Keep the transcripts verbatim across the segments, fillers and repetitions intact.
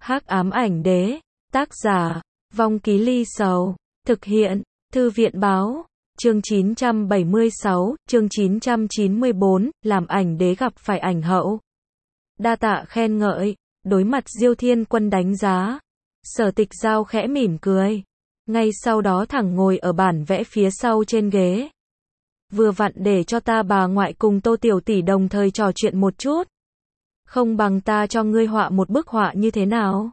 Hắc ám ảnh đế, tác giả, Vong Ký Ly Sầu, thực hiện, Thư viện báo, chương chín trăm bảy mươi sáu, chương chín trăm chín mươi bốn, làm ảnh đế gặp phải ảnh hậu. Đa tạ khen ngợi, đối mặt Diêu Thiên Quân đánh giá. Sở Tịch Giao khẽ mỉm cười. Ngay sau đó thẳng ngồi ở bản vẽ phía sau trên ghế. Vừa vặn để cho ta bà ngoại cùng Tô Tiểu Tỷ đồng thời trò chuyện một chút. Không bằng ta cho ngươi họa một bức họa như thế nào?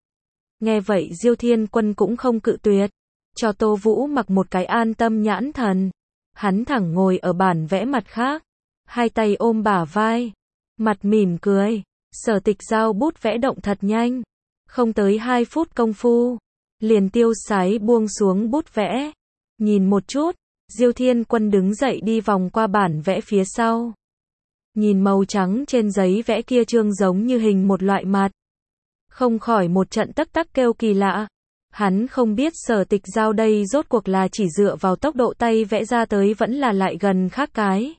Nghe vậy Diêu Thiên Quân cũng không cự tuyệt. Cho Tô Vũ mặc một cái an tâm nhãn thần. Hắn thẳng ngồi ở bản vẽ mặt khác. Hai tay ôm bả vai. Mặt mỉm cười. Sở Tịch Giao bút vẽ động thật nhanh. Không tới hai phút công phu. Liền tiêu sái buông xuống bút vẽ. Nhìn một chút. Diêu Thiên Quân đứng dậy đi vòng qua bản vẽ phía sau. Nhìn màu trắng trên giấy vẽ kia trương giống như hình một loại mặt. Không khỏi một trận tắc tắc kêu kỳ lạ. Hắn không biết Sở Tịch Giao đây rốt cuộc là chỉ dựa vào tốc độ tay vẽ ra tới vẫn là lại gần khác cái.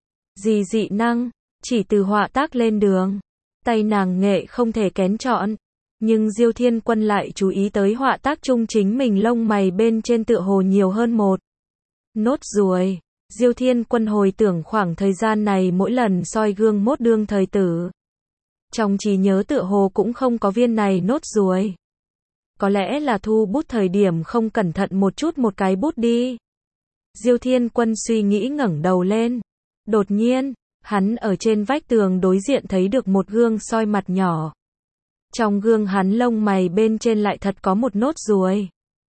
Gì dị năng, chỉ từ họa tác lên đường. Tay nàng nghệ không thể kén chọn. Nhưng Diêu Thiên Quân lại chú ý tới họa tác chung chính mình lông mày bên trên tựa hồ nhiều hơn một nốt ruồi. Diêu Thiên Quân hồi tưởng khoảng thời gian này mỗi lần soi gương mốt đương thời tử. Trong trí nhớ tựa hồ cũng không có viên này nốt ruồi. Có lẽ là thu bút thời điểm không cẩn thận một chút một cái bút đi. Diêu Thiên Quân suy nghĩ ngẩng đầu lên. Đột nhiên, hắn ở trên vách tường đối diện thấy được một gương soi mặt nhỏ. Trong gương hắn lông mày bên trên lại thật có một nốt ruồi.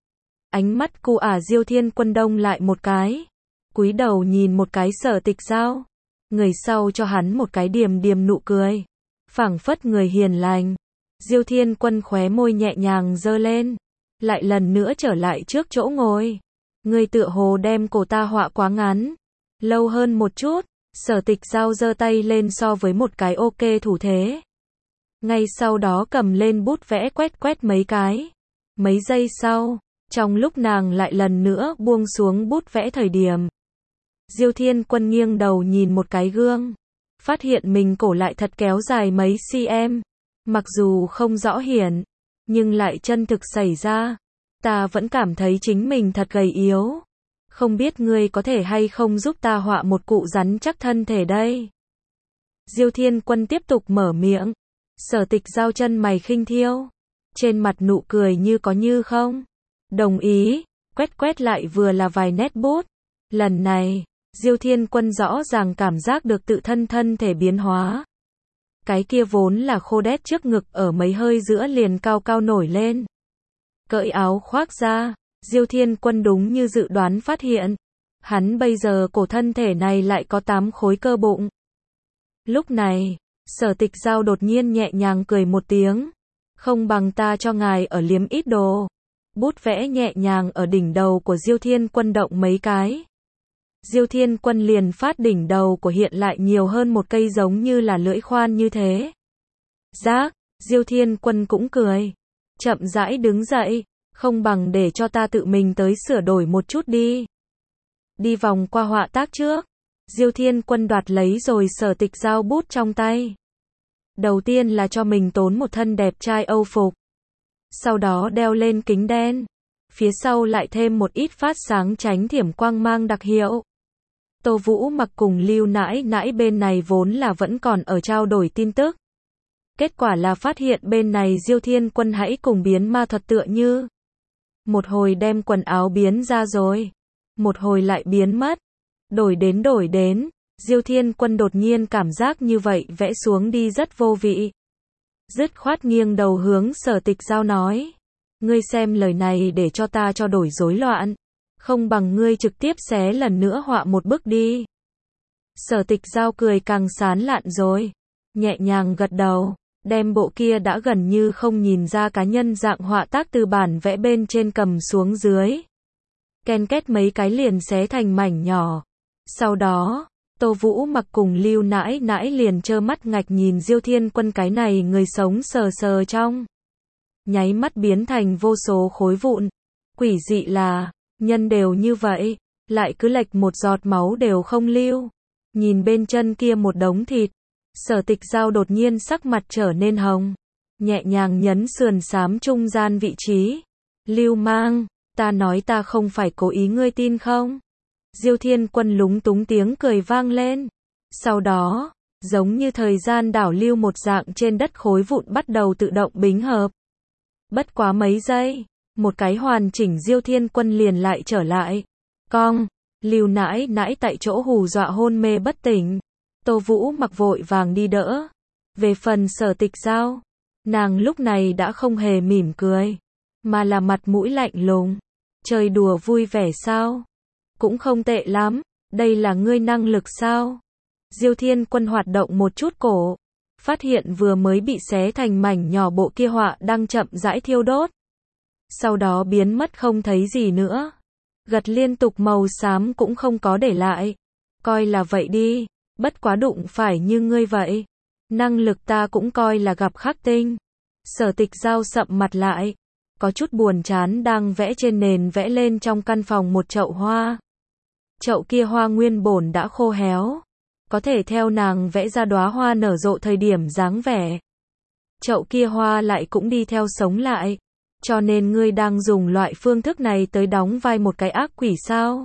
Ánh mắt cu ả Diêu Thiên Quân đông lại một cái. Cúi đầu nhìn một cái Sở Tịch Giao. Người sau cho hắn một cái điềm điềm nụ cười. Phảng phất người hiền lành. Diêu Thiên Quân khóe môi nhẹ nhàng giơ lên. Lại lần nữa trở lại trước chỗ ngồi. Người tựa hồ đem cổ ta họa quá ngắn. Lâu hơn một chút. Sở Tịch Giao giơ tay lên so với một cái ok thủ thế. Ngay sau đó cầm lên bút vẽ quét quét mấy cái. Mấy giây sau, trong lúc nàng lại lần nữa buông xuống bút vẽ thời điểm. Diêu Thiên Quân nghiêng đầu nhìn một cái gương. Phát hiện mình cổ lại thật kéo dài mấy cm. Mặc dù không rõ hiển, nhưng lại chân thực xảy ra. Ta vẫn cảm thấy chính mình thật gầy yếu. Không biết ngươi có thể hay không giúp ta họa một cụ rắn chắc thân thể đây. Diêu Thiên Quân tiếp tục mở miệng. Sở Tịch Giao chân mày khinh thiêu. Trên mặt nụ cười như có như không. Đồng ý, quét quét lại vừa là vài nét bút. Lần này, Diêu Thiên Quân rõ ràng cảm giác được tự thân thân thể biến hóa. Cái kia vốn là khô đét trước ngực ở mấy hơi giữa liền cao cao nổi lên. Cởi áo khoác ra, Diêu Thiên Quân đúng như dự đoán phát hiện. Hắn bây giờ cổ thân thể này lại có tám khối cơ bụng. Lúc này, Sở Tịch Giao đột nhiên nhẹ nhàng cười một tiếng. Không bằng ta cho ngài ở liếm ít đồ. Bút vẽ nhẹ nhàng ở đỉnh đầu của Diêu Thiên Quân động mấy cái. Diêu Thiên Quân liền phát đỉnh đầu của hiện lại nhiều hơn một cây giống như là lưỡi khoan như thế. Giác, Diêu Thiên Quân cũng cười. Chậm rãi đứng dậy, không bằng để cho ta tự mình tới sửa đổi một chút đi. Đi vòng qua họa tác trước. Diêu Thiên Quân đoạt lấy rồi Sở Tịch Giao bút trong tay. Đầu tiên là cho mình tốn một thân đẹp trai Âu phục. Sau đó đeo lên kính đen. Phía sau lại thêm một ít phát sáng tránh thiểm quang mang đặc hiệu. Tô Vũ mặc cùng Lưu Nãi Nãi bên này vốn là vẫn còn ở trao đổi tin tức. Kết quả là phát hiện bên này Diêu Thiên Quân hãy cùng biến ma thuật tựa như. Một hồi đem quần áo biến ra rồi. Một hồi lại biến mất. Đổi đến đổi đến. Diêu Thiên Quân đột nhiên cảm giác như vậy vẽ xuống đi rất vô vị. Dứt khoát nghiêng đầu hướng Sở Tịch Giao nói. Ngươi xem lời này để cho ta cho đổi rối loạn. Không bằng ngươi trực tiếp xé lần nữa họa một bức đi. Sở Tịch Giao cười càng sán lạn rồi. Nhẹ nhàng gật đầu. Đem bộ kia đã gần như không nhìn ra cá nhân dạng họa tác từ bản vẽ bên trên cầm xuống dưới. Ken két mấy cái liền xé thành mảnh nhỏ. Sau đó, Tô Vũ mặc cùng Lưu Nãi Nãi liền trơ mắt ngạch nhìn Diêu Thiên Quân cái này người sống sờ sờ trong. Nháy mắt biến thành vô số khối vụn. Quỷ dị là, nhân đều như vậy, lại cứ lệch một giọt máu đều không lưu. Nhìn bên chân kia một đống thịt. Sở Tịch Giao đột nhiên sắc mặt trở nên hồng. nhẹ nhàng nhấn sườn xám trung gian vị trí. Lưu Mang, ta nói ta không phải cố ý, ngươi tin không? Diêu Thiên Quân lúng túng tiếng cười vang lên. Sau đó, giống như thời gian đảo lưu một dạng, trên đất khối vụn bắt đầu tự động bính hợp. Bất quá mấy giây, một cái hoàn chỉnh Diêu Thiên Quân liền lại trở lại. Cong, Lưu nãi nãi tại chỗ hù dọa hôn mê bất tỉnh. Tô Vũ Mặc vội vàng đi đỡ. Về phần Sở Tịch Giao, nàng lúc này đã không hề mỉm cười, mà là mặt mũi lạnh lùng. Chơi đùa vui vẻ sao? Cũng không tệ lắm, đây là ngươi năng lực sao? Diêu Thiên Quân hoạt động một chút cổ, phát hiện vừa mới bị xé thành mảnh nhỏ bộ kia họa đang chậm rãi thiêu đốt. Sau đó biến mất không thấy gì nữa. Gật liên tục màu xám cũng không có để lại. Coi là vậy đi, bất quá đụng phải như ngươi vậy. Năng lực ta cũng coi là gặp khắc tinh. Sở Tịch Giao sậm mặt lại, có chút buồn chán đang vẽ trên nền vẽ lên trong căn phòng một chậu hoa. Chậu kia hoa nguyên bổn đã khô héo, có thể theo nàng vẽ ra đóa hoa nở rộ thời điểm dáng vẻ. Chậu kia hoa lại cũng đi theo sống lại, cho nên ngươi đang dùng loại phương thức này tới đóng vai một cái ác quỷ sao?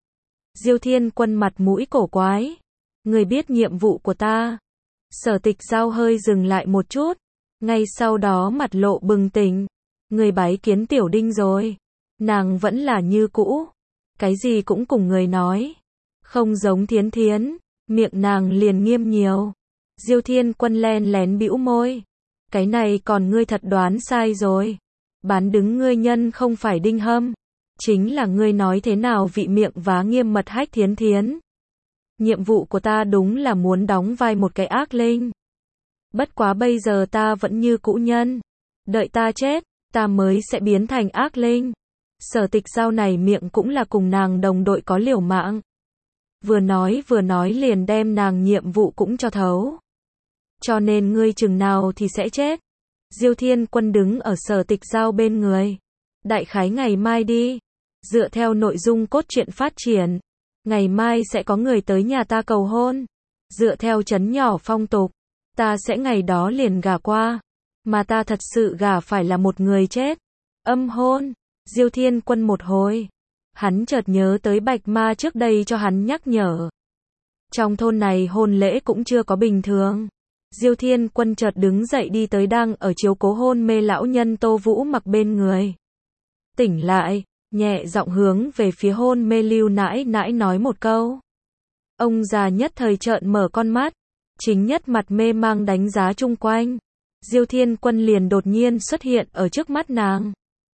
Diêu Thiên Quân mặt mũi cổ quái, ngươi biết nhiệm vụ của ta? Sở Tịch Giao hơi dừng lại một chút, ngay sau đó mặt lộ bừng tỉnh. Người bái kiến tiểu đinh rồi. Nàng vẫn là như cũ, cái gì cũng cùng người nói, không giống Thiến Thiến, miệng nàng liền nghiêm nhiều. Diêu Thiên Quân len lén bĩu môi, cái này còn ngươi thật đoán sai rồi. Bán đứng ngươi nhân không phải Đinh Hâm, chính là ngươi nói thế nào vị miệng vá nghiêm mật hách Thiến Thiến. Nhiệm vụ của ta đúng là muốn đóng vai một cái ác linh. Bất quá bây giờ ta vẫn như cũ nhân, đợi ta chết, ta mới sẽ biến thành ác linh. Sở Tịch Giao này miệng cũng là cùng nàng đồng đội có liều mạng. Vừa nói vừa nói liền đem nàng nhiệm vụ cũng cho thấu. Cho nên ngươi chừng nào thì sẽ chết. Diêu Thiên Quân đứng ở Sở Tịch Giao bên người. Đại khái ngày mai đi. Dựa theo nội dung cốt truyện phát triển, ngày mai sẽ có người tới nhà ta cầu hôn. Dựa theo trấn nhỏ phong tục, ta sẽ ngày đó liền gả qua. Mà ta thật sự gả phải là một người chết. Âm hôn. Diêu Thiên Quân một hồi, hắn chợt nhớ tới Bạch Ma trước đây cho hắn nhắc nhở. Trong thôn này hôn lễ cũng chưa có bình thường. Diêu Thiên Quân chợt đứng dậy đi tới đang ở chiếu cố hôn mê lão nhân Tô Vũ Mặc bên người. Tỉnh lại, nhẹ giọng hướng về phía hôn mê Lưu nãi nãi nói một câu. Ông già nhất thời trợn mở con mắt, chính nhất mặt mê mang đánh giá chung quanh. Diêu Thiên Quân liền đột nhiên xuất hiện ở trước mắt nàng.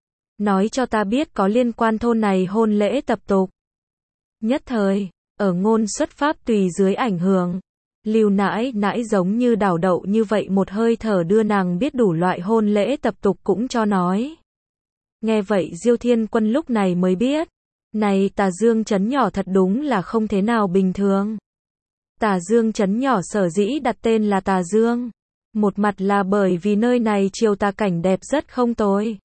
Nói cho ta biết có liên quan thôn này hôn lễ tập tục. Nhất thời, ở ngôn xuất pháp tùy dưới ảnh hưởng, Lưu nãi nãi giống như đảo đậu như vậy một hơi thở đưa nàng biết đủ loại hôn lễ tập tục cũng cho nói. Nghe vậy Diêu Thiên Quân lúc này mới biết, này Tà Dương trấn nhỏ thật đúng là không thế nào bình thường. Tà Dương trấn nhỏ sở dĩ đặt tên là Tà Dương, một mặt là bởi vì nơi này chiều tà cảnh đẹp rất không tồi.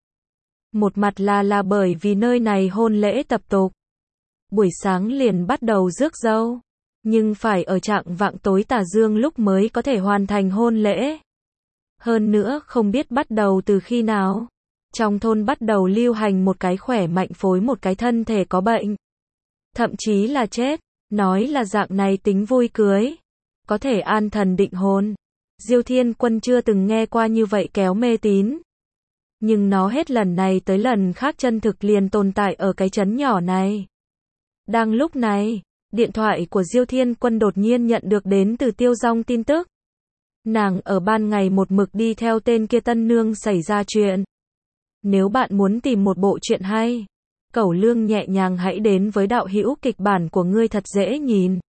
Một mặt là là bởi vì nơi này hôn lễ tập tục. Buổi sáng liền bắt đầu rước dâu, nhưng phải ở trạng vạng tối Tà Dương lúc mới có thể hoàn thành hôn lễ. Hơn nữa không biết bắt đầu từ khi nào, trong thôn bắt đầu lưu hành một cái khỏe mạnh phối một cái thân thể có bệnh. Thậm chí là chết, nói là dạng này tính vui cưới, có thể an thần định hôn. Diêu Thiên Quân chưa từng nghe qua như vậy kéo mê tín. Nhưng nó hết lần này tới lần khác chân thực liền tồn tại ở cái trấn nhỏ này. Đang lúc này, điện thoại của Diêu Thiên Quân đột nhiên nhận được đến từ Tiêu Dong tin tức. Nàng ở ban ngày một mực đi theo tên kia tân nương xảy ra chuyện. Nếu bạn muốn tìm một bộ truyện hay, Cẩu Lương nhẹ nhàng hãy đến với đạo hữu kịch bản của ngươi thật dễ nhìn.